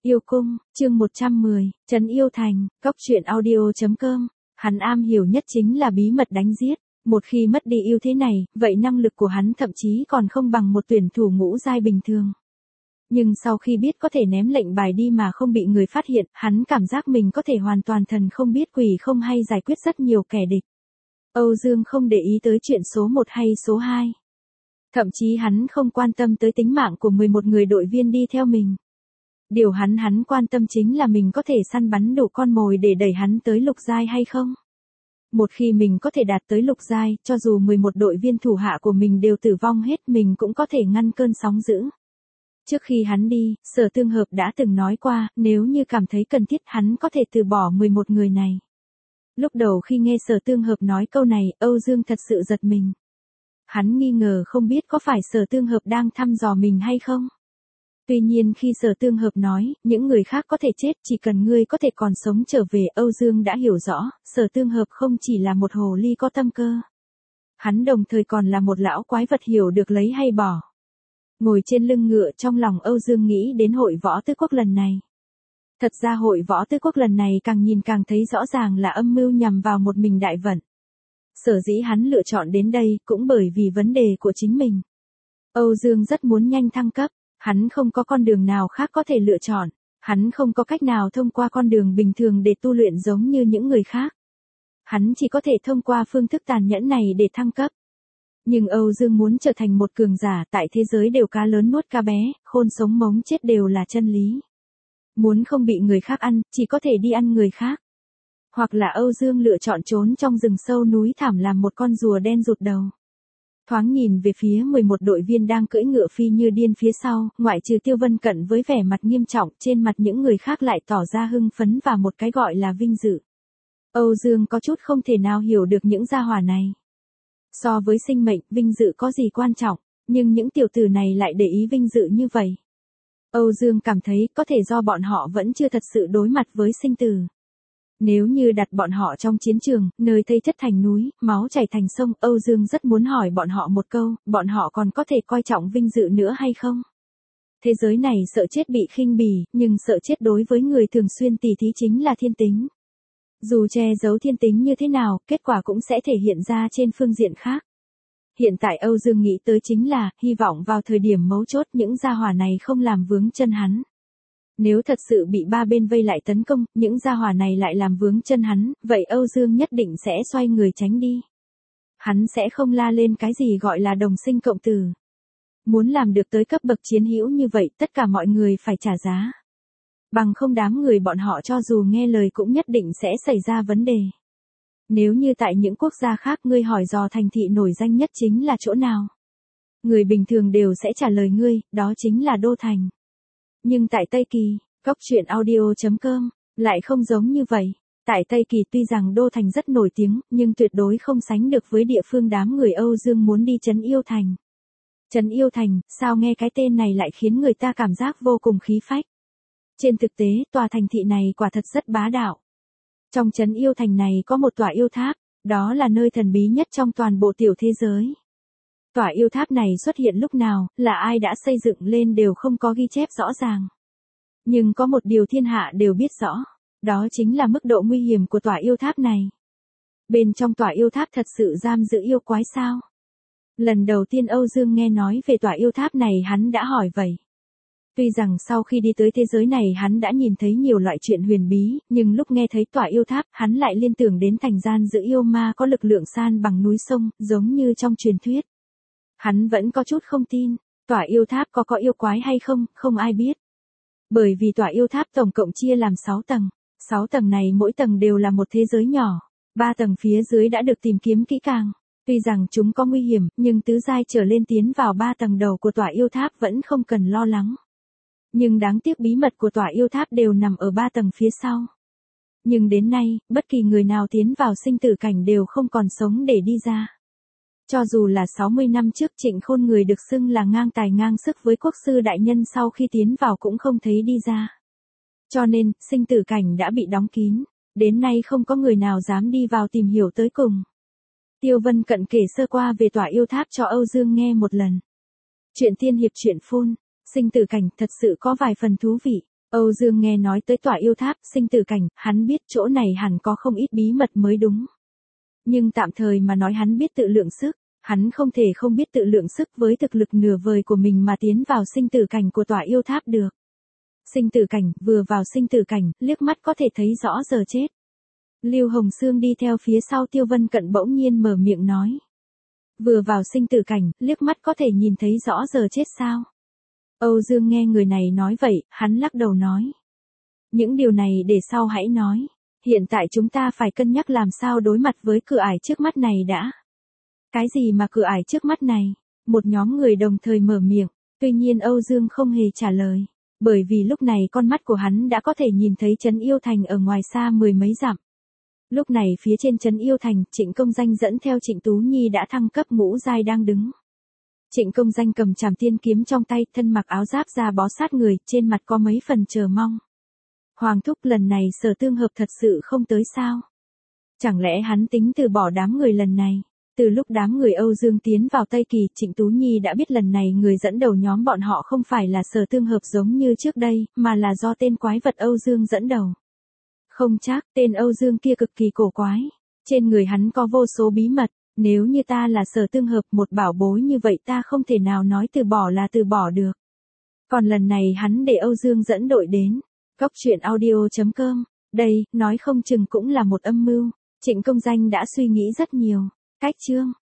Yêu cung, chương 110, Trấn Yêu Thành, Cóc truyện audio.com. Hắn am hiểu nhất chính là bí mật đánh giết. Một khi mất đi ưu thế này, vậy năng lực của hắn thậm chí còn không bằng một tuyển thủ ngũ giai bình thường. Nhưng sau khi biết có thể ném lệnh bài đi mà không bị người phát hiện, hắn cảm giác mình có thể hoàn toàn thần không biết quỷ không hay giải quyết rất nhiều kẻ địch. Âu Dương không để ý tới chuyện số 1 hay số 2. Thậm chí hắn không quan tâm tới tính mạng của 11 người đội viên đi theo mình. Điều hắn quan tâm chính là mình có thể săn bắn đủ con mồi để đẩy hắn tới lục giai hay không. Một khi mình có thể đạt tới lục giai, cho dù 11 đội viên thủ hạ của mình đều tử vong hết, mình cũng có thể ngăn cơn sóng dữ. Trước khi hắn đi, Sở Tương Hợp đã từng nói qua, nếu như cảm thấy cần thiết hắn có thể từ bỏ 11 người này. Lúc đầu khi nghe Sở Tương Hợp nói câu này, Âu Dương thật sự giật mình. Hắn nghi ngờ không biết có phải Sở Tương Hợp đang thăm dò mình hay không. Tuy nhiên khi Sở Tương Hợp nói, những người khác có thể chết, chỉ cần ngươi có thể còn sống trở về, Âu Dương đã hiểu rõ, Sở Tương Hợp không chỉ là một hồ ly có tâm cơ. Hắn đồng thời còn là một lão quái vật hiểu được lấy hay bỏ. Ngồi trên lưng ngựa, trong lòng Âu Dương nghĩ đến hội võ tứ quốc lần này. Thật ra hội võ tứ quốc lần này càng nhìn càng thấy rõ ràng là âm mưu nhằm vào một mình Đại Vận. Sở dĩ hắn lựa chọn đến đây cũng bởi vì vấn đề của chính mình. Âu Dương rất muốn nhanh thăng cấp. Hắn không có con đường nào khác có thể lựa chọn, hắn không có cách nào thông qua con đường bình thường để tu luyện giống như những người khác. Hắn chỉ có thể thông qua phương thức tàn nhẫn này để thăng cấp. Nhưng Âu Dương muốn trở thành một cường giả, tại thế giới đều cá lớn nuốt cá bé, khôn sống mống chết đều là chân lý. Muốn không bị người khác ăn, chỉ có thể đi ăn người khác. Hoặc là Âu Dương lựa chọn trốn trong rừng sâu núi thảm làm một con rùa đen rụt đầu. Thoáng nhìn về phía 11 đội viên đang cưỡi ngựa phi như điên phía sau, ngoại trừ Tiêu Vân Cận với vẻ mặt nghiêm trọng, trên mặt những người khác lại tỏ ra hưng phấn và một cái gọi là vinh dự. Âu Dương có chút không thể nào hiểu được những gia hỏa này. So với sinh mệnh, vinh dự có gì quan trọng, nhưng những tiểu tử này lại để ý vinh dự như vậy. Âu Dương cảm thấy có thể do bọn họ vẫn chưa thật sự đối mặt với sinh tử. Nếu như đặt bọn họ trong chiến trường, nơi thây chất thành núi, máu chảy thành sông, Âu Dương rất muốn hỏi bọn họ một câu, bọn họ còn có thể coi trọng vinh dự nữa hay không? Thế giới này sợ chết bị khinh bỉ, nhưng sợ chết đối với người thường xuyên tỉ thí chính là thiên tính. Dù che giấu thiên tính như thế nào, kết quả cũng sẽ thể hiện ra trên phương diện khác. Hiện tại Âu Dương nghĩ tới chính là, hy vọng vào thời điểm mấu chốt những gia hỏa này không làm vướng chân hắn. Nếu thật sự bị ba bên vây lại tấn công, những gia hỏa này lại làm vướng chân hắn, vậy Âu Dương nhất định sẽ xoay người tránh đi. Hắn sẽ không la lên cái gì gọi là đồng sinh cộng tử. Muốn làm được tới cấp bậc chiến hữu như vậy, tất cả mọi người phải trả giá. Bằng không đám người bọn họ cho dù nghe lời cũng nhất định sẽ xảy ra vấn đề. Nếu như tại những quốc gia khác ngươi hỏi dò thành thị nổi danh nhất chính là chỗ nào? Người bình thường đều sẽ trả lời ngươi, đó chính là Đô Thành. Nhưng tại Tây Kỳ, Cóc truyện audio.com, lại không giống như vậy. Tại Tây Kỳ tuy rằng Đô Thành rất nổi tiếng, nhưng tuyệt đối không sánh được với địa phương đám người Âu Dương muốn đi Trấn Yêu Thành. Trấn Yêu Thành, sao nghe cái tên này lại khiến người ta cảm giác vô cùng khí phách. Trên thực tế, tòa thành thị này quả thật rất bá đạo. Trong Trấn Yêu Thành này có một tòa yêu tháp, đó là nơi thần bí nhất trong toàn bộ tiểu thế giới. Tòa yêu tháp này xuất hiện lúc nào, là ai đã xây dựng lên đều không có ghi chép rõ ràng. Nhưng có một điều thiên hạ đều biết rõ, đó chính là mức độ nguy hiểm của tòa yêu tháp này. Bên trong tòa yêu tháp thật sự giam giữ yêu quái sao? Lần đầu tiên Âu Dương nghe nói về tòa yêu tháp này hắn đã hỏi vậy. Tuy rằng sau khi đi tới thế giới này hắn đã nhìn thấy nhiều loại chuyện huyền bí, nhưng lúc nghe thấy tòa yêu tháp hắn lại liên tưởng đến thành gian giữ yêu ma có lực lượng san bằng núi sông, giống như trong truyền thuyết. Hắn vẫn có chút không tin, tòa yêu tháp có yêu quái hay không, không ai biết. Bởi vì tòa yêu tháp tổng cộng chia làm 6 tầng, 6 tầng này mỗi tầng đều là một thế giới nhỏ, 3 tầng phía dưới đã được tìm kiếm kỹ càng. Tuy rằng chúng có nguy hiểm, nhưng tứ giai trở lên tiến vào 3 tầng đầu của tòa yêu tháp vẫn không cần lo lắng. Nhưng đáng tiếc bí mật của tòa yêu tháp đều nằm ở 3 tầng phía sau. Nhưng đến nay, bất kỳ người nào tiến vào sinh tử cảnh đều không còn sống để đi ra. Cho dù là 60 năm trước Trịnh Khôn người được xưng là ngang tài ngang sức với quốc sư đại nhân sau khi tiến vào cũng không thấy đi ra. Cho nên, sinh tử cảnh đã bị đóng kín, đến nay không có người nào dám đi vào tìm hiểu tới cùng. Tiêu Vân Cận kể sơ qua về tòa yêu tháp cho Âu Dương nghe một lần. Chuyện tiên hiệp truyện phun, sinh tử cảnh thật sự có vài phần thú vị. Âu Dương nghe nói tới tòa yêu tháp, sinh tử cảnh, hắn biết chỗ này hẳn có không ít bí mật mới đúng. Nhưng tạm thời mà nói hắn biết tự lượng sức, hắn không thể không biết tự lượng sức với thực lực nửa vời của mình mà tiến vào sinh tử cảnh của tòa yêu tháp được. Sinh tử cảnh, vừa vào sinh tử cảnh, liếc mắt có thể thấy rõ giờ chết. Lưu Hồng Sương đi theo phía sau Tiêu Vân Cận bỗng nhiên mở miệng nói. Vừa vào sinh tử cảnh, liếc mắt có thể nhìn thấy rõ giờ chết sao? Âu Dương nghe người này nói vậy, hắn lắc đầu nói. Những điều này để sau hãy nói. Hiện tại chúng ta phải cân nhắc làm sao đối mặt với cửa ải trước mắt này đã. Cái gì mà cửa ải trước mắt này? Một nhóm người đồng thời mở miệng, tuy nhiên Âu Dương không hề trả lời. Bởi vì lúc này con mắt của hắn đã có thể nhìn thấy trấn Yêu Thành ở ngoài xa mười mấy dặm. Lúc này phía trên trấn Yêu Thành, Trịnh Công Danh dẫn theo Trịnh Tú Nhi đã thăng cấp ngũ giai đang đứng. Trịnh Công Danh cầm trảm tiên kiếm trong tay, thân mặc áo giáp da bó sát người, trên mặt có mấy phần chờ mong. Hoàng thúc, lần này Sở Tương Hợp thật sự không tới sao? Chẳng lẽ hắn tính từ bỏ đám người lần này? Từ lúc đám người Âu Dương tiến vào Tây Kỳ, Trịnh Tú Nhi đã biết lần này người dẫn đầu nhóm bọn họ không phải là Sở Tương Hợp giống như trước đây, mà là do tên quái vật Âu Dương dẫn đầu. Không chắc, tên Âu Dương kia cực kỳ cổ quái. Trên người hắn có vô số bí mật, nếu như ta là Sở Tương Hợp, một bảo bối như vậy ta không thể nào nói từ bỏ là từ bỏ được. Còn lần này hắn để Âu Dương dẫn đội đến. Góc truyện audio.com, đây, nói không chừng cũng là một âm mưu. Trịnh Công Danh đã suy nghĩ rất nhiều. Cách chương